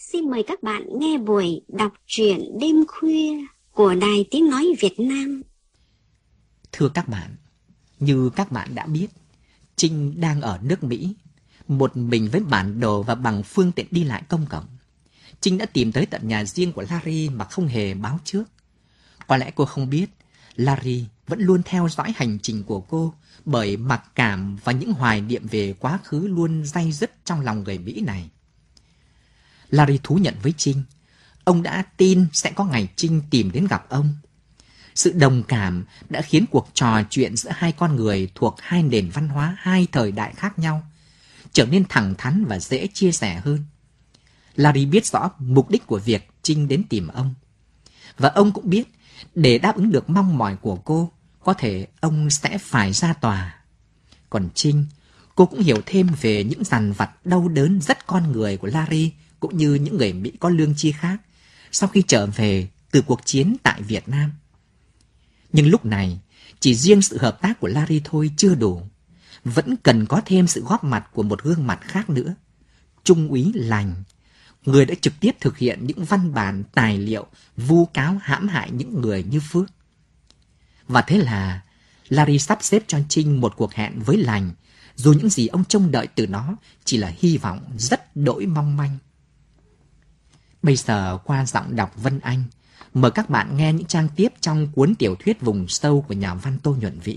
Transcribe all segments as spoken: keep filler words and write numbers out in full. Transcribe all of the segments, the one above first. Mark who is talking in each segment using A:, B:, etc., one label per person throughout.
A: xin mời các bạn nghe buổi đọc truyện đêm khuya của Đài Tiếng Nói Việt Nam.
B: Thưa các bạn, như các bạn đã biết, Trinh đang ở nước Mỹ, một mình với bản đồ và bằng phương tiện đi lại công cộng. Trinh đã tìm tới tận nhà riêng của Larry mà không hề báo trước. Có lẽ cô không biết, Larry vẫn luôn theo dõi hành trình của cô bởi mặc cảm và những hoài niệm về quá khứ luôn day dứt trong lòng người Mỹ này. Larry thú nhận với Trinh, ông đã tin sẽ có ngày Trinh tìm đến gặp ông. Sự đồng cảm đã khiến cuộc trò chuyện giữa hai con người thuộc hai nền văn hóa, hai thời đại khác nhau trở nên thẳng thắn và dễ chia sẻ hơn. Larry biết rõ mục đích của việc Trinh đến tìm ông. Và ông cũng biết, để đáp ứng được mong mỏi của cô, có thể ông sẽ phải ra tòa. Còn Trinh, cô cũng hiểu thêm về những dằn vặt đau đớn rất con người của Larry cũng như những người Mỹ có lương tri khác sau khi trở về từ cuộc chiến tại Việt Nam. Nhưng lúc này, chỉ riêng sự hợp tác của Larry thôi chưa đủ. Vẫn cần có thêm sự góp mặt của một gương mặt khác nữa. Trung úy Lành, người đã trực tiếp thực hiện những văn bản tài liệu vu cáo hãm hại những người như Phước. Và thế là Larry sắp xếp cho Trinh một cuộc hẹn với Lành, dù những gì ông trông đợi từ nó chỉ là hy vọng rất đỗi mong manh. Bây giờ qua giọng đọc Vân Anh, mời các bạn nghe những trang tiếp trong cuốn tiểu thuyết Vùng Sâu của nhà văn Tô Nhuận Vĩ.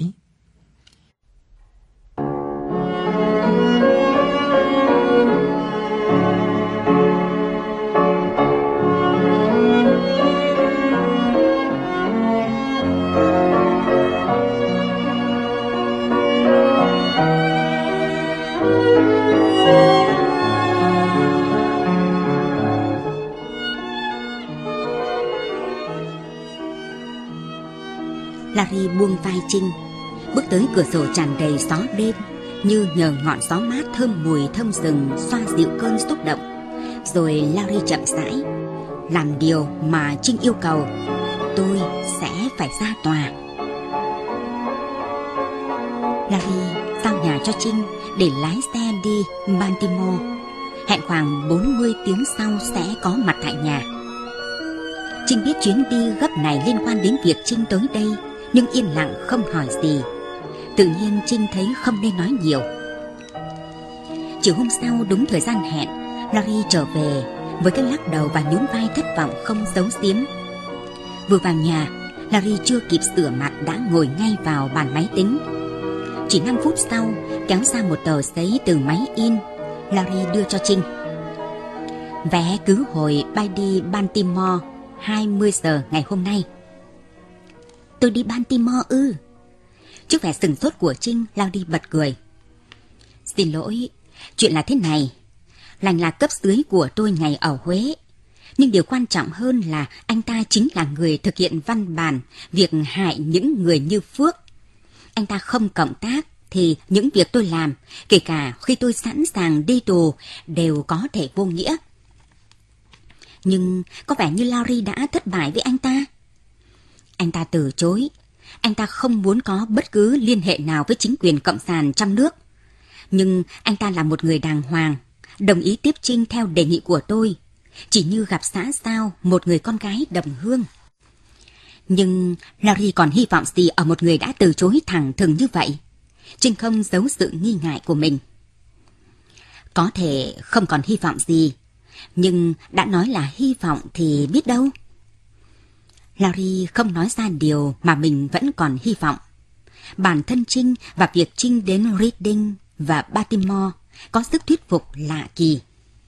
C: Larry buông vai Trinh, bước tới cửa sổ tràn đầy gió đêm, như nhờ ngọn gió mát thơm mùi thơm rừng xoa dịu cơn xúc động. Rồi Larry chậm rãi, làm điều mà Trinh yêu cầu, tôi sẽ phải ra tòa. Larry giao nhà cho Trinh để lái xe đi Baltimore, hẹn khoảng bốn mươi tiếng sau sẽ có mặt tại nhà. Trinh biết chuyến đi gấp này liên quan đến việc Trinh tới đây, nhưng yên lặng không hỏi gì. Tự nhiên Trinh thấy không nên nói nhiều. Chiều hôm sau đúng thời gian hẹn, Larry trở về với cái lắc đầu và nhún vai thất vọng không giấu giếm. Vừa vào nhà, Larry chưa kịp sửa mặt đã ngồi ngay vào bàn máy tính. Chỉ năm phút sau, kéo ra một tờ giấy từ máy in, Larry đưa cho Trinh. Vé khứ hồi bay đi Baltimore hai mươi giờ ngày hôm nay. Tôi đi Baltimore ư? Trước vẻ sừng sốt của Trinh, Larry bật cười. Xin lỗi, chuyện là thế này. Lành là cấp dưới của tôi ngày ở Huế. Nhưng điều quan trọng hơn là anh ta chính là người thực hiện văn bản việc hại những người như Phước. Anh ta không cộng tác thì những việc tôi làm, kể cả khi tôi sẵn sàng đi tù, đều có thể vô nghĩa. Nhưng có vẻ như Larry đã thất bại với anh ta. Anh ta từ chối. Anh ta không muốn có bất cứ liên hệ nào với chính quyền cộng sản trong nước. Nhưng anh ta là một người đàng hoàng, đồng ý tiếp Trinh theo đề nghị của tôi, chỉ như gặp xã giao một người con gái đồng hương. Nhưng Larry còn hy vọng gì ở một người đã từ chối thẳng thừng như vậy? Trinh không giấu sự nghi ngại của mình. Có thể không còn hy vọng gì, nhưng đã nói là hy vọng thì biết đâu. Larry không nói ra điều mà mình vẫn còn hy vọng. Bản thân Trinh và việc Trinh đến Reading và Baltimore có sức thuyết phục lạ kỳ.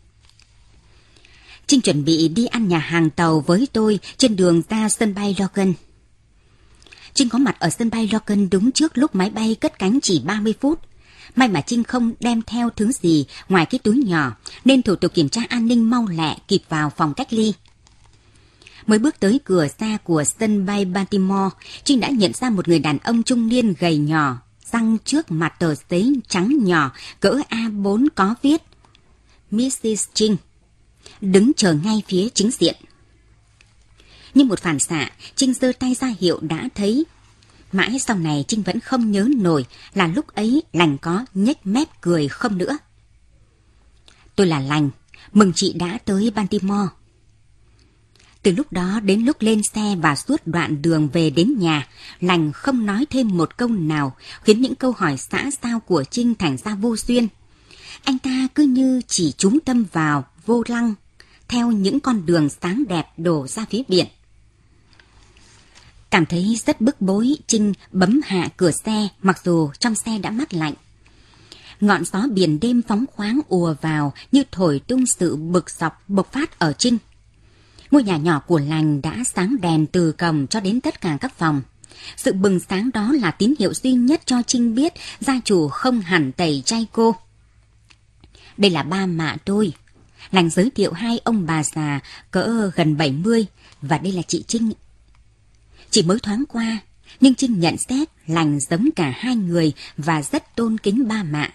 C: Trinh chuẩn bị đi ăn nhà hàng tàu với tôi trên đường ra sân bay Logan. Trinh có mặt ở sân bay Logan đúng trước lúc máy bay cất cánh chỉ ba mươi phút. May mà Trinh không đem theo thứ gì ngoài cái túi nhỏ, nên thủ tục kiểm tra an ninh mau lẹ kịp vào phòng cách ly. Mới bước tới cửa xa của sân bay Baltimore, Trinh đã nhận ra một người đàn ông trung niên gầy nhỏ, răng trước mặt tờ giấy trắng nhỏ cỡ A bốn có viết missus Trinh, đứng chờ ngay phía chính diện. Như một phản xạ, Trinh giơ tay ra hiệu đã thấy. Mãi sau này Trinh vẫn không nhớ nổi là lúc ấy Lành có nhếch mép cười không nữa. Tôi là Lành, Mừng chị đã tới Baltimore. Từ lúc đó đến lúc lên xe và suốt đoạn đường về đến nhà, Lành không nói thêm một câu nào, khiến những câu hỏi xã giao của Trinh thành ra vô duyên. Anh ta cứ như chỉ chú tâm vào vô lăng, theo những con đường sáng đẹp đổ ra phía biển. Cảm thấy rất bức bối, Trinh bấm hạ cửa xe, mặc dù trong xe đã mát lạnh. Ngọn gió biển đêm phóng khoáng ùa vào như thổi tung sự bực dọc bộc phát ở Trinh. Ngôi nhà nhỏ của Lành đã sáng đèn từ cổng cho đến tất cả các phòng. Sự bừng sáng đó là tín hiệu duy nhất cho Trinh biết gia chủ không hẳn tẩy chay cô. Đây là ba mạ tôi. Lành giới thiệu hai ông bà già cỡ gần bảy mươi, và đây là chị Trinh. Chỉ mới thoáng qua, nhưng Trinh nhận xét Lành giống cả hai người và rất tôn kính ba mạ.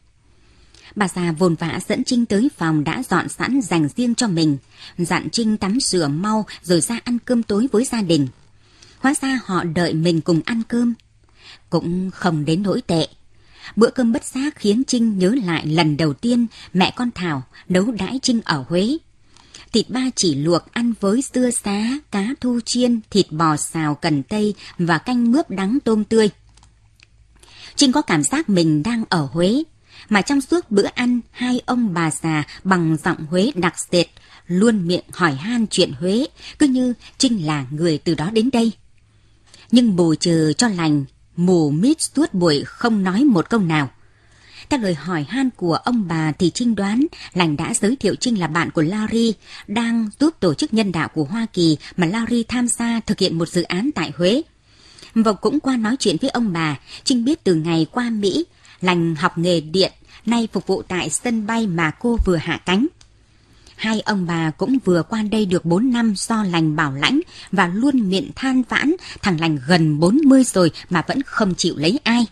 C: Bà già vồn vã dẫn Trinh tới phòng đã dọn sẵn dành riêng cho mình, dặn Trinh tắm rửa mau rồi ra ăn cơm tối với gia đình. Hóa ra họ đợi mình cùng ăn cơm. Cũng không đến nỗi tệ. Bữa cơm bất giác khiến Trinh nhớ lại lần đầu tiên mẹ con Thảo nấu đãi Trinh ở Huế. Thịt ba chỉ luộc ăn với dưa xá, cá thu chiên, thịt bò xào cần tây và canh mướp đắng tôm tươi. Trinh có cảm giác mình đang ở Huế, mà trong suốt bữa ăn, hai ông bà già bằng giọng Huế đặc sệt, luôn miệng hỏi han chuyện Huế, cứ như Trinh là người từ đó đến đây. Nhưng bù trừ cho Lành, mù mít suốt buổi không nói một câu nào. Theo lời hỏi han của ông bà thì Trinh đoán Lành đã giới thiệu Trinh là bạn của Larry, đang giúp tổ chức nhân đạo của Hoa Kỳ mà Larry tham gia thực hiện một dự án tại Huế. Và cũng qua nói chuyện với ông bà, Trinh biết từ ngày qua Mỹ, Lành học nghề điện, nay phục vụ tại sân bay mà cô vừa hạ cánh. Hai ông bà cũng vừa qua đây được bốn năm do Lành bảo lãnh và luôn miệng than vãn thằng Lành gần bốn mươi rồi mà vẫn không chịu lấy ai.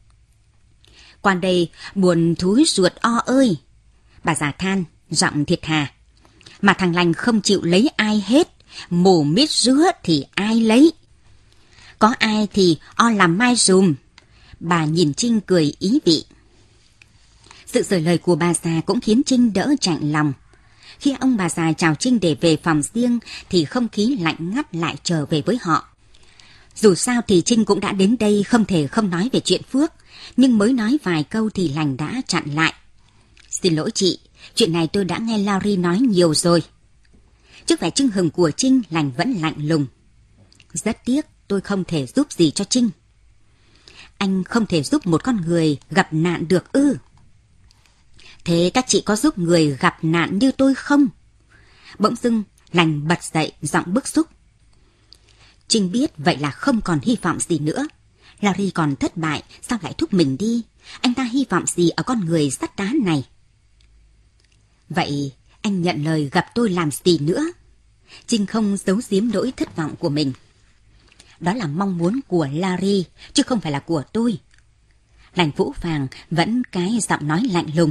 C: Qua đây buồn thúi ruột o ơi, bà già than, giọng thiệt thà. Mà thằng Lành không chịu lấy ai hết, mù mít rứa thì ai lấy. Có ai thì o làm mai dùm. Bà nhìn Trinh cười ý vị. Sự rời lời của bà già cũng khiến Trinh đỡ chạnh lòng. Khi ông bà già chào Trinh để về phòng riêng thì không khí lạnh ngắt lại trở về với họ. Dù sao thì Trinh cũng đã đến đây, không thể không nói về chuyện Phước, nhưng mới nói vài câu thì Lành đã chặn lại. Xin lỗi chị, chuyện này tôi đã nghe Larry nói nhiều rồi. Trước vẻ chưng hừng của Trinh, Lành vẫn lạnh lùng. Rất tiếc tôi không thể giúp gì cho Trinh. Anh không thể giúp một con người gặp nạn được ư? Thế các chị có giúp người gặp nạn như tôi không? Bỗng dưng, Lành bật dậy, giọng bức xúc. Trinh biết vậy là không còn hy vọng gì nữa. Larry còn thất bại, sao lại thúc mình đi? Anh ta hy vọng gì ở con người sắt đá này? Vậy anh nhận lời gặp tôi làm gì nữa? Trinh không giấu giếm nỗi thất vọng của mình. Đó là mong muốn của Larry, chứ không phải là của tôi. Lành Vũ Vàng vẫn cái giọng nói lạnh lùng.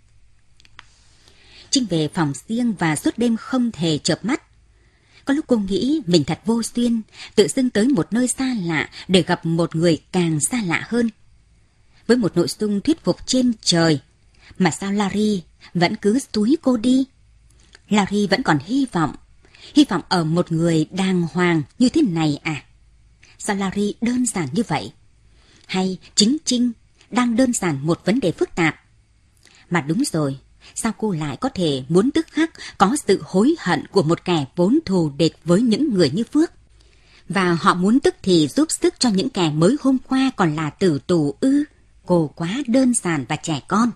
C: Trinh về phòng riêng và suốt đêm không thể chợp mắt. Có lúc cô nghĩ mình thật vô duyên, tự dưng tới một nơi xa lạ để gặp một người càng xa lạ hơn. Với một nội dung thuyết phục trên trời, mà sao Larry vẫn cứ túi cô đi? Larry vẫn còn hy vọng, hy vọng ở một người đàng hoàng như thế này à? Sao Larry đơn giản như vậy? Hay chính Trinh đang đơn giản một vấn đề phức tạp? Mà đúng rồi, sao cô lại có thể muốn tức khắc có sự hối hận của một kẻ vốn thù địch với những người như Phước? Và họ muốn tức thì giúp sức cho những kẻ mới hôm qua còn là tử tù ư? Cô quá đơn giản và trẻ con.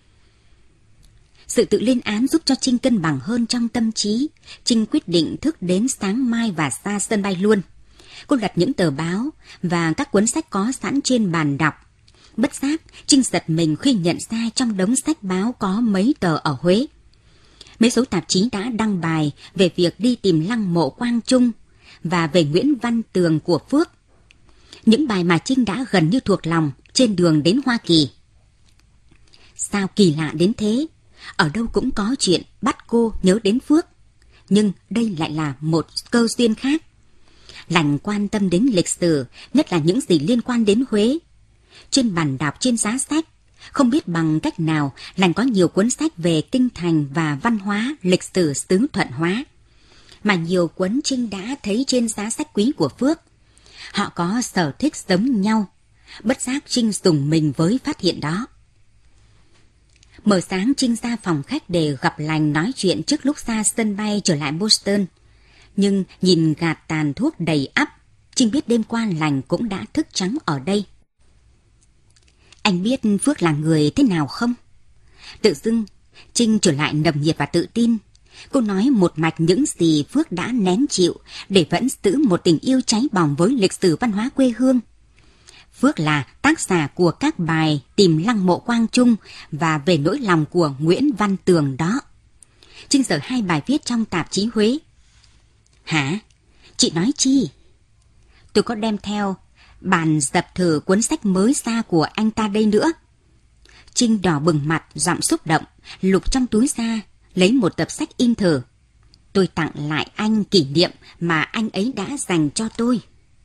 C: Sự tự lên án giúp cho Trinh cân bằng hơn trong tâm trí. Trinh quyết định thức đến sáng mai và ra sân bay luôn. Cô lật những tờ báo và các cuốn sách có sẵn trên bàn đọc. Bất giác, Trinh giật mình khi nhận ra trong đống sách báo có mấy tờ ở Huế. Mấy số tạp chí đã đăng bài về việc đi tìm lăng mộ Quang Trung và về Nguyễn Văn Tường của Phước. Những bài mà Trinh đã gần như thuộc lòng trên đường đến Hoa Kỳ. Sao kỳ lạ đến thế? Ở đâu cũng có chuyện bắt cô nhớ đến Phước. Nhưng đây lại là một cơ duyên khác. Lành quan tâm đến lịch sử, nhất là những gì liên quan đến Huế. Trên bàn đọc, trên giá sách, Không biết bằng cách nào lành có nhiều cuốn sách về kinh thành và văn hóa, lịch sử xứ Thuận Hóa, mà nhiều cuốn Trinh đã thấy trên giá sách quý của Phước. Họ có sở thích giống nhau. Bất giác Trinh rùng mình với phát hiện đó. Mở sáng Trinh ra phòng khách để gặp lành nói chuyện trước lúc ra sân bay trở lại Boston. Nhưng nhìn gạt tàn thuốc đầy ắp, Trinh biết đêm qua lành cũng đã thức trắng ở đây. Anh biết Phước là người thế nào không? Tự dưng, Trinh trở lại nồng nhiệt và tự tin. Cô nói một mạch những gì Phước đã nén chịu để vẫn giữ một tình yêu cháy bỏng với lịch sử văn hóa quê hương. Phước là tác giả của các bài Tìm lăng mộ Quang Trung và Về nỗi lòng của Nguyễn Văn Tường đó. Trinh dở hai bài viết trong tạp chí Huế. Hả? Chị nói chi? Tôi có đem theo bản dập thử cuốn sách mới ra của anh ta đây nữa. Trinh đỏ bừng mặt, giọng xúc động, lục trong túi ra, lấy một tập sách in thử. Tôi tặng lại anh kỷ niệm mà anh ấy đã dành cho tôi.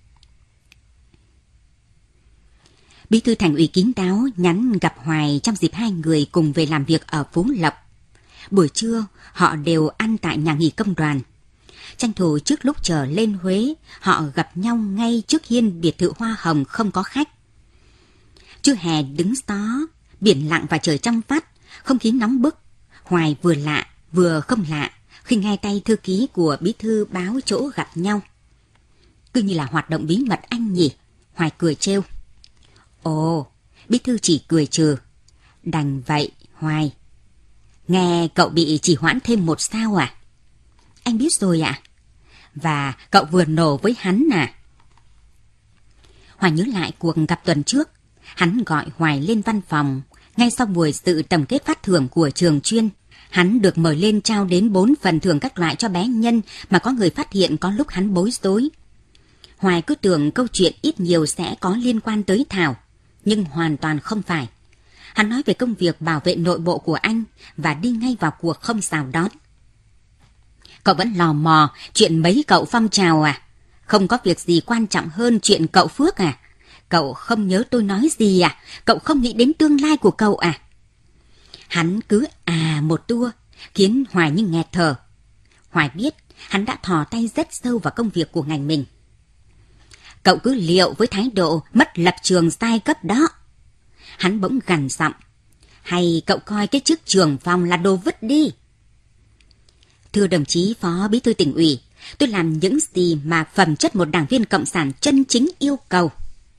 C: Bí thư Thành ủy kín đáo nhắn gặp Hoài trong dịp hai người cùng về làm việc ở Phú Lộc. Buổi trưa, họ đều ăn tại nhà nghỉ công đoàn. Tranh thủ trước lúc trở lên Huế, họ gặp nhau ngay trước hiên biệt thự hoa hồng không có khách. Trưa hè đứng gió, biển lặng và trời trong vắt, không khí nóng bức. Hoài vừa lạ, vừa không lạ khi nghe tay thư ký của bí thư báo chỗ gặp nhau. Cứ như là hoạt động bí mật anh nhỉ? Hoài cười trêu. Ồ, bí thư chỉ cười trừ. Đành vậy, Hoài. Nghe cậu bị chỉ hoãn thêm một sao à? Anh biết rồi ạ. À? Và cậu vừa nổ với hắn à? Hoài nhớ lại cuộc gặp tuần trước. Hắn gọi Hoài lên văn phòng. Ngay sau buổi sự tổng kết phát thưởng của trường chuyên, hắn được mời lên trao đến bốn phần thưởng các loại cho bé Nhân mà có người phát hiện có lúc hắn bối rối. Hoài cứ tưởng câu chuyện ít nhiều sẽ có liên quan tới Thảo, nhưng hoàn toàn không phải. Hắn nói về công việc bảo vệ nội bộ của anh và đi ngay vào cuộc không rào đón. Cậu vẫn lò mò chuyện mấy cậu phong trào à? Không có việc gì quan trọng hơn chuyện cậu Phước à? Cậu không nhớ tôi nói gì à? Cậu không nghĩ đến tương lai của cậu à? Hắn cứ à một tua, khiến Hoài như nghẹt thở. Hoài biết hắn đã thò tay rất sâu vào công việc của ngành mình. Cậu cứ liệu với thái độ mất lập trường giai cấp đó. Hắn bỗng gằn giọng. Hay cậu coi cái chức trưởng phòng là đồ vứt đi? Thưa đồng chí Phó Bí thư Tỉnh ủy, tôi làm những gì mà phẩm chất một đảng viên cộng sản chân chính yêu cầu.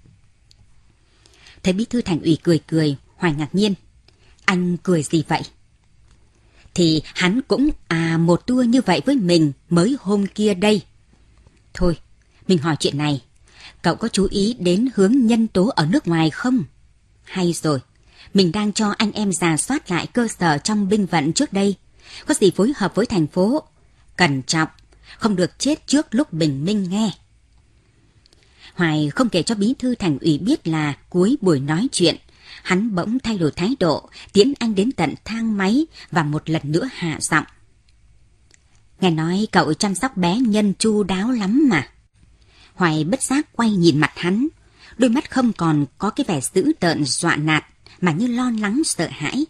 C: Thấy Bí thư Thành ủy cười cười, Hoài ngạc nhiên. Anh cười gì vậy? Thì hắn cũng à một tua như vậy với mình mới hôm kia đây. Thôi, mình hỏi chuyện này. Cậu có chú ý đến hướng nhân tố ở nước ngoài không? Hay rồi, mình đang cho anh em rà soát lại cơ sở trong binh vận trước đây. Có gì phối hợp với thành phố. Cẩn trọng, không được chết trước lúc bình minh nghe. Hoài không kể cho Bí thư Thành ủy biết là cuối buổi nói chuyện, hắn bỗng thay đổi thái độ, tiễn anh đến tận thang máy và một lần nữa hạ giọng. Nghe nói cậu chăm sóc bé Nhân chu đáo lắm mà. Hoài bất giác quay nhìn mặt hắn, đôi mắt không còn có cái vẻ dữ tợn dọa nạt mà như lo lắng sợ hãi.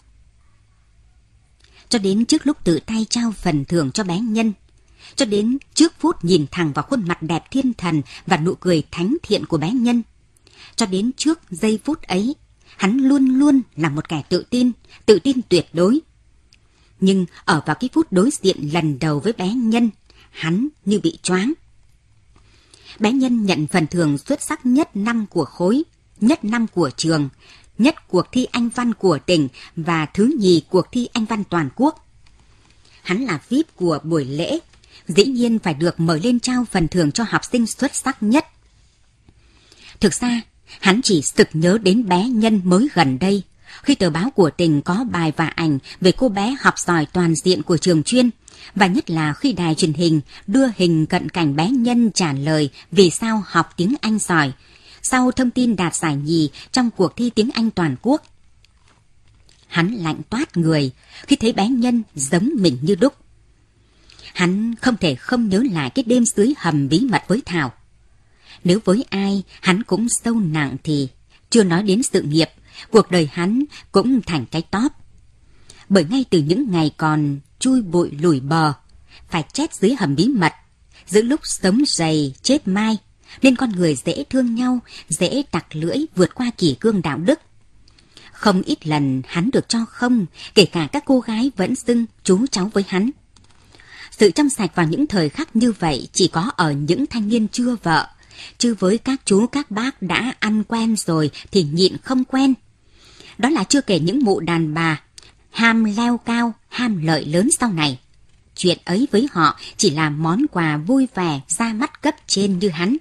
C: Cho đến trước lúc tự tay trao phần thưởng cho bé Nhân, cho đến trước phút nhìn thẳng vào khuôn mặt đẹp thiên thần và nụ cười thánh thiện của bé Nhân, cho đến trước giây phút ấy, hắn luôn luôn là một kẻ tự tin, tự tin tuyệt đối. Nhưng ở vào cái phút đối diện lần đầu với bé Nhân, hắn như bị choáng. Bé Nhân nhận phần thưởng xuất sắc nhất năm của khối, nhất năm của trường, nhất cuộc thi Anh văn của tỉnh và thứ nhì cuộc thi Anh văn toàn quốc. Hắn là vi ai pi của buổi lễ, dĩ nhiên phải được mời lên trao phần thưởng cho học sinh xuất sắc nhất. Thực ra, hắn chỉ sực nhớ đến bé Nhân mới gần đây, khi tờ báo của tỉnh có bài và ảnh về cô bé học giỏi toàn diện của trường chuyên, và nhất là khi đài truyền hình đưa hình cận cảnh bé Nhân trả lời vì sao học tiếng Anh giỏi, sau thông tin đạt giải nhì trong cuộc thi tiếng Anh toàn quốc. Hắn lạnh toát người khi thấy bé Nhân giống mình như đúc. Hắn không thể không nhớ lại cái đêm dưới hầm bí mật với Thảo. Nếu với ai hắn cũng sâu nặng thì, chưa nói đến sự nghiệp, cuộc đời hắn cũng thành cái tóp. Bởi ngay từ những ngày còn chui bụi lùi bờ, phải chết dưới hầm bí mật, giữa lúc sống dày chết mai, nên con người dễ thương nhau, dễ tặc lưỡi vượt qua kỷ cương đạo đức. Không ít lần hắn được cho không, kể cả các cô gái vẫn xưng chú cháu với hắn. Sự trong sạch vào những thời khắc như vậy chỉ có ở những thanh niên chưa vợ, chứ với các chú các bác đã ăn quen rồi thì nhịn không quen. Đó là chưa kể những mụ đàn bà ham leo cao, ham lợi lớn sau này. Chuyện ấy với họ chỉ là món quà vui vẻ ra mắt cấp trên như hắn.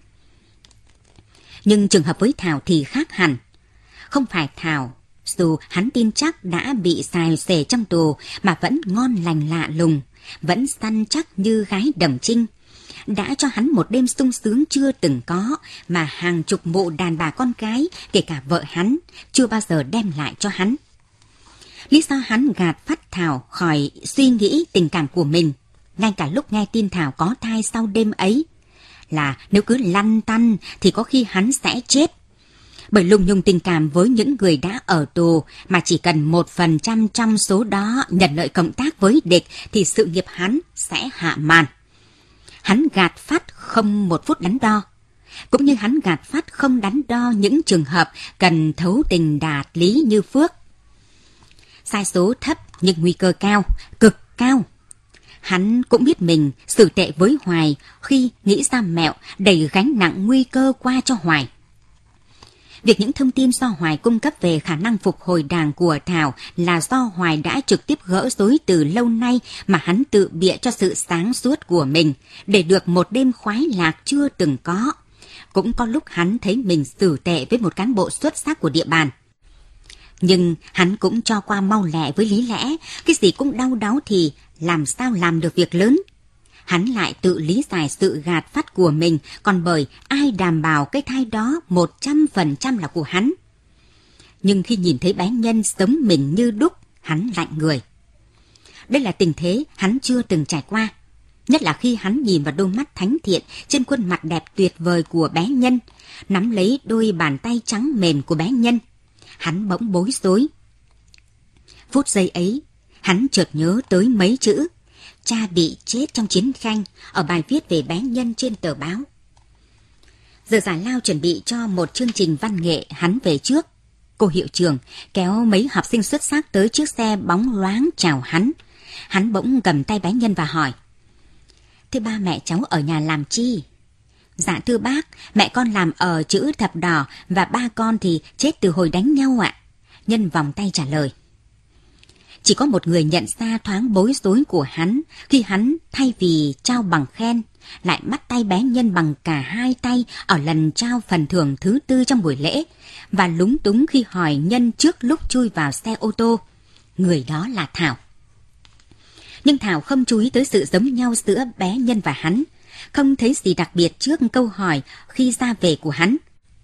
C: Nhưng trường hợp với Thảo thì khác hẳn. Không phải Thảo, dù hắn tin chắc đã bị xài xề trong tù mà vẫn ngon lành lạ lùng, vẫn săn chắc như gái Đồng Trinh, đã cho hắn một đêm sung sướng chưa từng có mà hàng chục mụ đàn bà con gái, kể cả vợ hắn, chưa bao giờ đem lại cho hắn. Lý do hắn gạt phắt Thảo khỏi suy nghĩ tình cảm của mình, ngay cả lúc nghe tin Thảo có thai sau đêm ấy, là nếu cứ lăn tăn thì có khi hắn sẽ chết. Bởi lùng nhùng tình cảm với những người đã ở tù mà chỉ cần một phần trăm trong số đó nhận lợi cộng tác với địch thì sự nghiệp hắn sẽ hạ màn. Hắn gạt phắt không một phút đắn đo, cũng như hắn gạt phắt không đắn đo những trường hợp cần thấu tình đạt lý như Phước. Sai số thấp nhưng nguy cơ cao, cực cao. Hắn cũng biết mình xử tệ với Hoài khi nghĩ ra mẹo đẩy gánh nặng nguy cơ qua cho Hoài. Việc những thông tin do Hoài cung cấp về khả năng phục hồi đàng của Thảo là do Hoài đã trực tiếp gỡ rối từ lâu nay mà hắn tự bịa cho sự sáng suốt của mình để được một đêm khoái lạc chưa từng có. Cũng có lúc hắn thấy mình xử tệ với một cán bộ xuất sắc của địa bàn. Nhưng hắn cũng cho qua mau lẹ với lý lẽ, cái gì cũng đau đáu thì làm sao làm được việc lớn. Hắn lại tự lý giải sự gạt phắt của mình, còn bởi ai đảm bảo cái thai đó một trăm phần trăm là của hắn. Nhưng khi nhìn thấy bé Nhân sống mình như đúc, hắn lạnh người. Đây là tình thế hắn chưa từng trải qua. Nhất là khi hắn nhìn vào đôi mắt thánh thiện trên khuôn mặt đẹp tuyệt vời của bé Nhân, nắm lấy đôi bàn tay trắng mềm của bé Nhân. Hắn bỗng bối rối. Phút giây ấy, hắn chợt nhớ tới mấy chữ cha bị chết trong chiến tranh ở bài viết về bé Nhân trên tờ báo. Giờ giải lao chuẩn bị cho một chương trình văn nghệ, hắn về trước. Cô hiệu trưởng kéo mấy học sinh xuất sắc tới chiếc xe bóng loáng chào hắn. Hắn bỗng cầm tay bé Nhân và hỏi: "Thưa ba, mẹ cháu ở nhà làm chi?" "Dạ thưa bác, mẹ con làm ở chữ thập đỏ và ba con thì chết từ hồi đánh nhau ạ." Nhân vòng tay trả lời. Chỉ có một người nhận ra thoáng bối rối của hắn khi hắn thay vì trao bằng khen lại bắt tay bé Nhân bằng cả hai tay ở lần trao phần thưởng thứ tư trong buổi lễ, và lúng túng khi hỏi Nhân trước lúc chui vào xe ô tô. Người đó là Thảo. Nhưng Thảo không chú ý tới sự giống nhau giữa bé Nhân và hắn, không thấy gì đặc biệt trước câu hỏi khi ra về của hắn.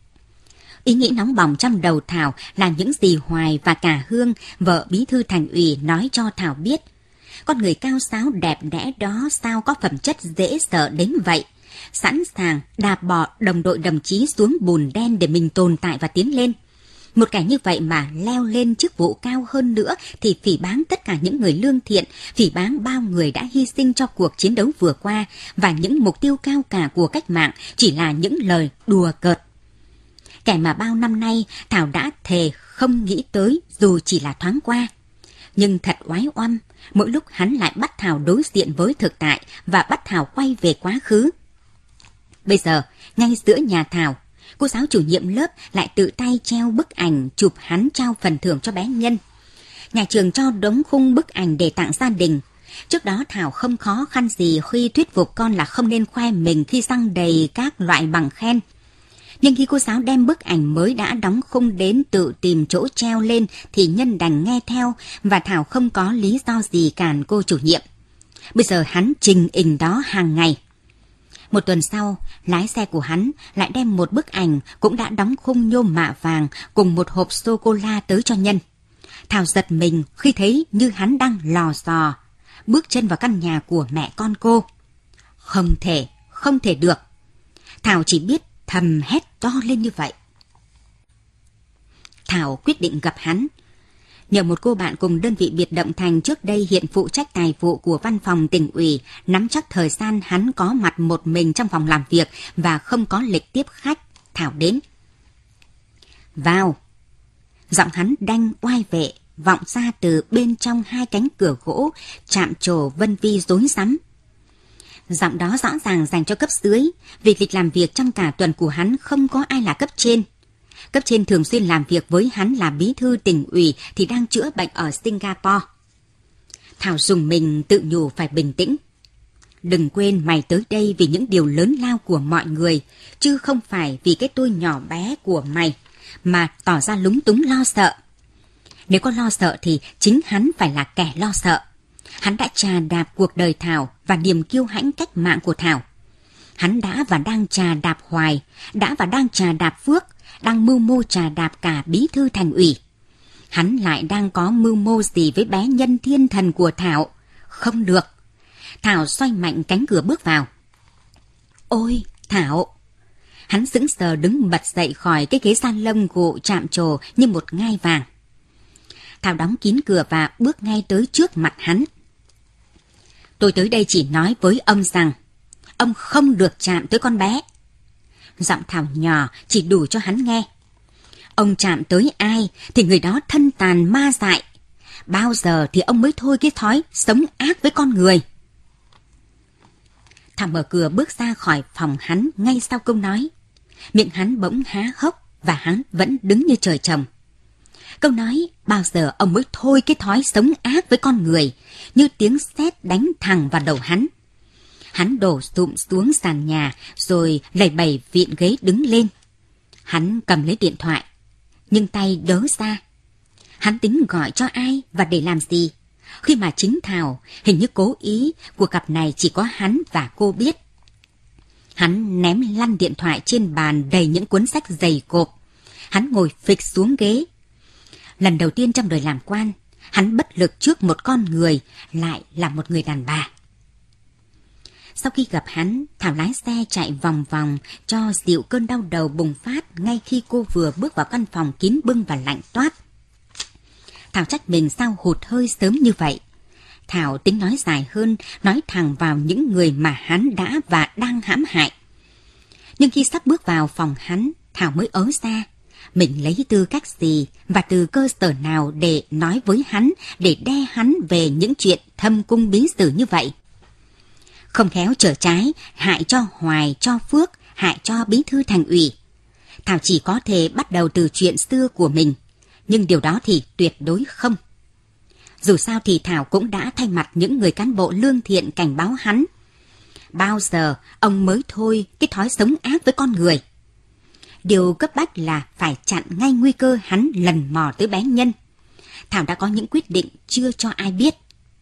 C: Ý nghĩ nóng bỏng trong đầu Thảo là những gì Hoài và cả Hương, vợ bí thư thành ủy, nói cho Thảo biết. Con người cao sáo đẹp đẽ đó sao có phẩm chất dễ sợ đến vậy, sẵn sàng đạp bỏ đồng đội đồng chí xuống bùn đen để mình tồn tại và tiến lên. Một kẻ như vậy mà leo lên chức vụ cao hơn nữa thì phỉ báng tất cả những người lương thiện, phỉ báng bao người đã hy sinh cho cuộc chiến đấu vừa qua, và những mục tiêu cao cả của cách mạng chỉ là những lời đùa cợt. Kẻ mà bao năm nay Thảo đã thề không nghĩ tới dù chỉ là thoáng qua. Nhưng thật oái oăm, mỗi lúc hắn lại bắt Thảo đối diện với thực tại và bắt Thảo quay về quá khứ. Bây giờ, ngay giữa nhà Thảo, cô giáo chủ nhiệm lớp lại tự tay treo bức ảnh chụp hắn trao phần thưởng cho bé Nhân. Nhà trường cho đống khung bức ảnh để tặng gia đình. Trước đó Thảo không khó khăn gì khi thuyết phục con là không nên khoe mình khi răng đầy các loại bằng khen. Nhưng khi cô giáo đem bức ảnh mới đã đóng khung đến tự tìm chỗ treo lên thì Nhân đành nghe theo, và Thảo không có lý do gì cản cô chủ nhiệm. Bây giờ hắn trình hình đó hàng ngày. Một tuần sau, lái xe của hắn lại đem một bức ảnh cũng đã đóng khung nhôm mạ vàng cùng một hộp sô-cô-la tới cho Nhân. Thảo giật mình khi thấy như hắn đang lò dò bước chân vào căn nhà của mẹ con cô. Không thể, không thể được. Thảo chỉ biết thầm hét to lên như vậy. Thảo quyết định gặp hắn. Nhờ một cô bạn cùng đơn vị biệt động thành trước đây hiện phụ trách tài vụ của văn phòng tỉnh ủy, nắm chắc thời gian hắn có mặt một mình trong phòng làm việc và không có lịch tiếp khách, Thảo đến. Vào! Giọng hắn đanh oai vệ, vọng ra từ bên trong hai cánh cửa gỗ, chạm trổ vân vi rối rắm. Giọng đó rõ ràng dành cho cấp dưới, vì lịch làm việc trong cả tuần của hắn không có ai là cấp trên. Cấp trên thường xuyên làm việc với hắn là bí thư tỉnh ủy thì đang chữa bệnh ở Singapore. Thảo dùng mình tự nhủ phải bình tĩnh. Đừng quên mày tới đây vì những điều lớn lao của mọi người, chứ không phải vì cái tôi nhỏ bé của mày, mà tỏ ra lúng túng lo sợ. Nếu có lo sợ thì chính hắn phải là kẻ lo sợ. Hắn đã trà đạp cuộc đời Thảo và niềm kiêu hãnh cách mạng của Thảo. Hắn đã và đang trà đạp Hoài, đã và đang trà đạp Phước, đang mưu mô trà đạp cả bí thư thành ủy. Hắn lại đang có mưu mô gì với bé nhân thiên thần của Thảo? Không được. Thảo xoay mạnh cánh cửa bước vào. Ôi, Thảo! Hắn sững sờ đứng bật dậy khỏi cái ghế san lông gỗ chạm trổ như một ngai vàng. Thảo đóng kín cửa và bước ngay tới trước mặt hắn. Tôi tới đây chỉ nói với ông rằng ông không được chạm tới con bé. Giọng Thảo nhỏ chỉ đủ cho hắn nghe. Ông chạm tới ai thì người đó thân tàn ma dại. Bao giờ thì ông mới thôi cái thói sống ác với con người. Thảo mở cửa bước ra khỏi phòng hắn ngay sau câu nói. Miệng hắn bỗng há hốc và hắn vẫn đứng như trời trồng. Câu nói bao giờ ông mới thôi cái thói sống ác với con người như tiếng sét đánh thẳng vào đầu hắn. Hắn đổ sụm xuống sàn nhà rồi lầy bầy vịn ghế đứng lên. Hắn cầm lấy điện thoại, nhưng tay đớ ra. Hắn tính gọi cho ai và để làm gì? Khi mà chính Thảo hình như cố ý cuộc gặp này chỉ có hắn và cô biết. Hắn ném lăn điện thoại trên bàn đầy những cuốn sách dày cộp. Hắn ngồi phịch xuống ghế. Lần đầu tiên trong đời làm quan, hắn bất lực trước một con người, lại là một người đàn bà. Sau khi gặp hắn, Thảo lái xe chạy vòng vòng cho dịu cơn đau đầu bùng phát ngay khi cô vừa bước vào căn phòng kín bưng và lạnh toát. Thảo trách mình sao hụt hơi sớm như vậy. Thảo tính nói dài hơn, nói thẳng vào những người mà hắn đã và đang hãm hại. Nhưng khi sắp bước vào phòng hắn, Thảo mới ớ ra. Mình lấy tư cách gì và từ cơ sở nào để nói với hắn, để đe hắn về những chuyện thâm cung bí sử như vậy. Không khéo trở trái, hại cho Hoài, cho Phước, hại cho bí thư thành ủy. Thảo chỉ có thể bắt đầu từ chuyện xưa của mình, nhưng điều đó thì tuyệt đối không. Dù sao thì Thảo cũng đã thay mặt những người cán bộ lương thiện cảnh báo hắn. Bao giờ ông mới thôi cái thói sống ác với con người? Điều cấp bách là phải chặn ngay nguy cơ hắn lần mò tới bé Nhân. Thảo đã có những quyết định chưa cho ai biết.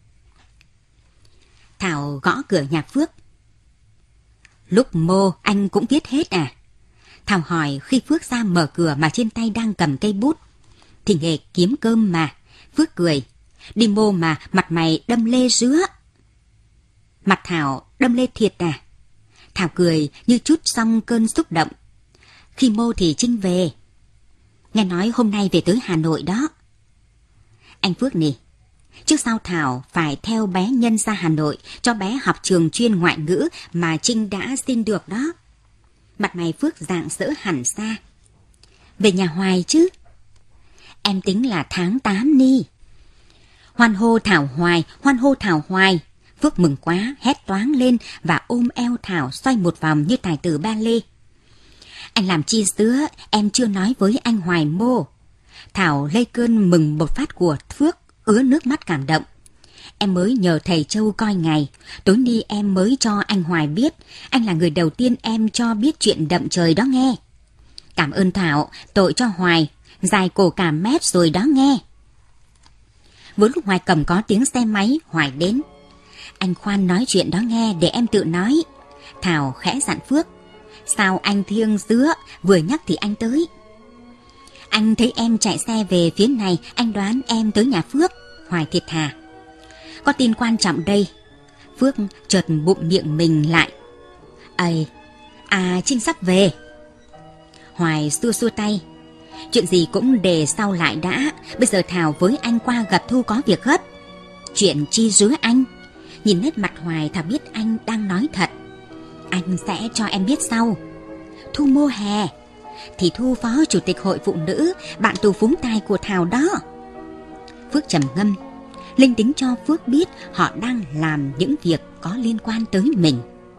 C: Thảo gõ cửa nhà Phước. Lúc mô anh cũng biết hết à? Thảo hỏi khi Phước ra mở cửa mà trên tay đang cầm cây bút. Thì nghề kiếm cơm mà. Phước cười. Đi mô mà mặt mày đâm lê dứa. Mặt Thảo đâm lê thiệt à? Thảo cười như chút xong cơn xúc động. Khi mô thì Trinh về. Nghe nói hôm nay về tới Hà Nội đó. Anh Phước nè, trước sau Thảo phải theo bé Nhân ra Hà Nội cho bé học trường chuyên ngoại ngữ mà Trinh đã xin được đó. Mặt mày Phước rạng rỡ hẳn ra. Về nhà Hoài chứ? Em tính là tháng tám ni. Hoan hô Thảo Hoài, hoan hô Thảo Hoài. Phước mừng quá, hét toáng lên và ôm eo Thảo xoay một vòng như tài tử ba lê. Anh làm chi sứa, em chưa nói với anh Hoài mô. Thảo lây cơn mừng một phát của Phước, ứa nước mắt cảm động. Em mới nhờ thầy Châu coi ngày, tối đi em mới cho anh Hoài biết, anh là người đầu tiên em cho biết chuyện đậm trời đó nghe. Cảm ơn Thảo, tội cho Hoài, dài cổ cả mét rồi đó nghe. Với lúc ngoài cầm có tiếng xe máy, Hoài đến. Anh khoan nói chuyện đó nghe để em tự nói. Thảo khẽ dặn Phước. Sao anh thiêng dứa, vừa nhắc thì anh tới. Anh thấy em chạy xe về phía này, anh đoán em tới nhà Phước. Hoài thiệt thà. Có tin quan trọng đây. Phước chợt bụm miệng mình lại. Ây, à Trinh sắp về. Hoài xua xua tay. Chuyện gì cũng để sau lại đã. Bây giờ Thảo với anh qua gặp Thu có việc gấp. Chuyện chi rứa anh? Nhìn nét mặt Hoài Thảo biết anh đang nói thật. Anh sẽ cho em biết sau. Thu mô hè. Thì Thu phó chủ tịch hội phụ nữ, bạn tù phúng tai của Thảo đó. Phước trầm ngâm. Linh tính cho Phước biết họ đang làm những việc có liên quan tới mình.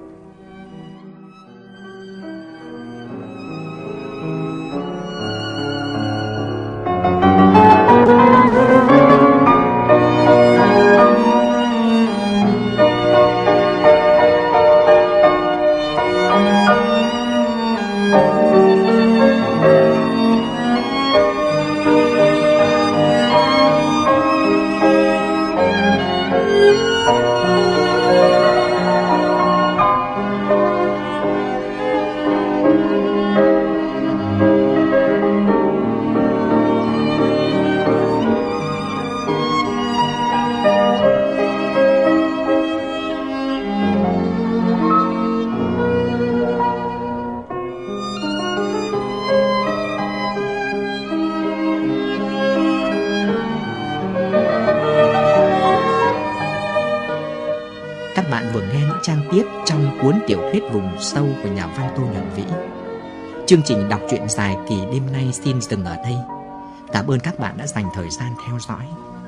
B: Trang tiếp trong cuốn tiểu thuyết Vùng Sâu của nhà văn Tô Nhuận Vĩ. Chương trình đọc truyện dài kỳ đêm nay xin dừng ở đây. Cảm ơn các bạn đã dành thời gian theo dõi.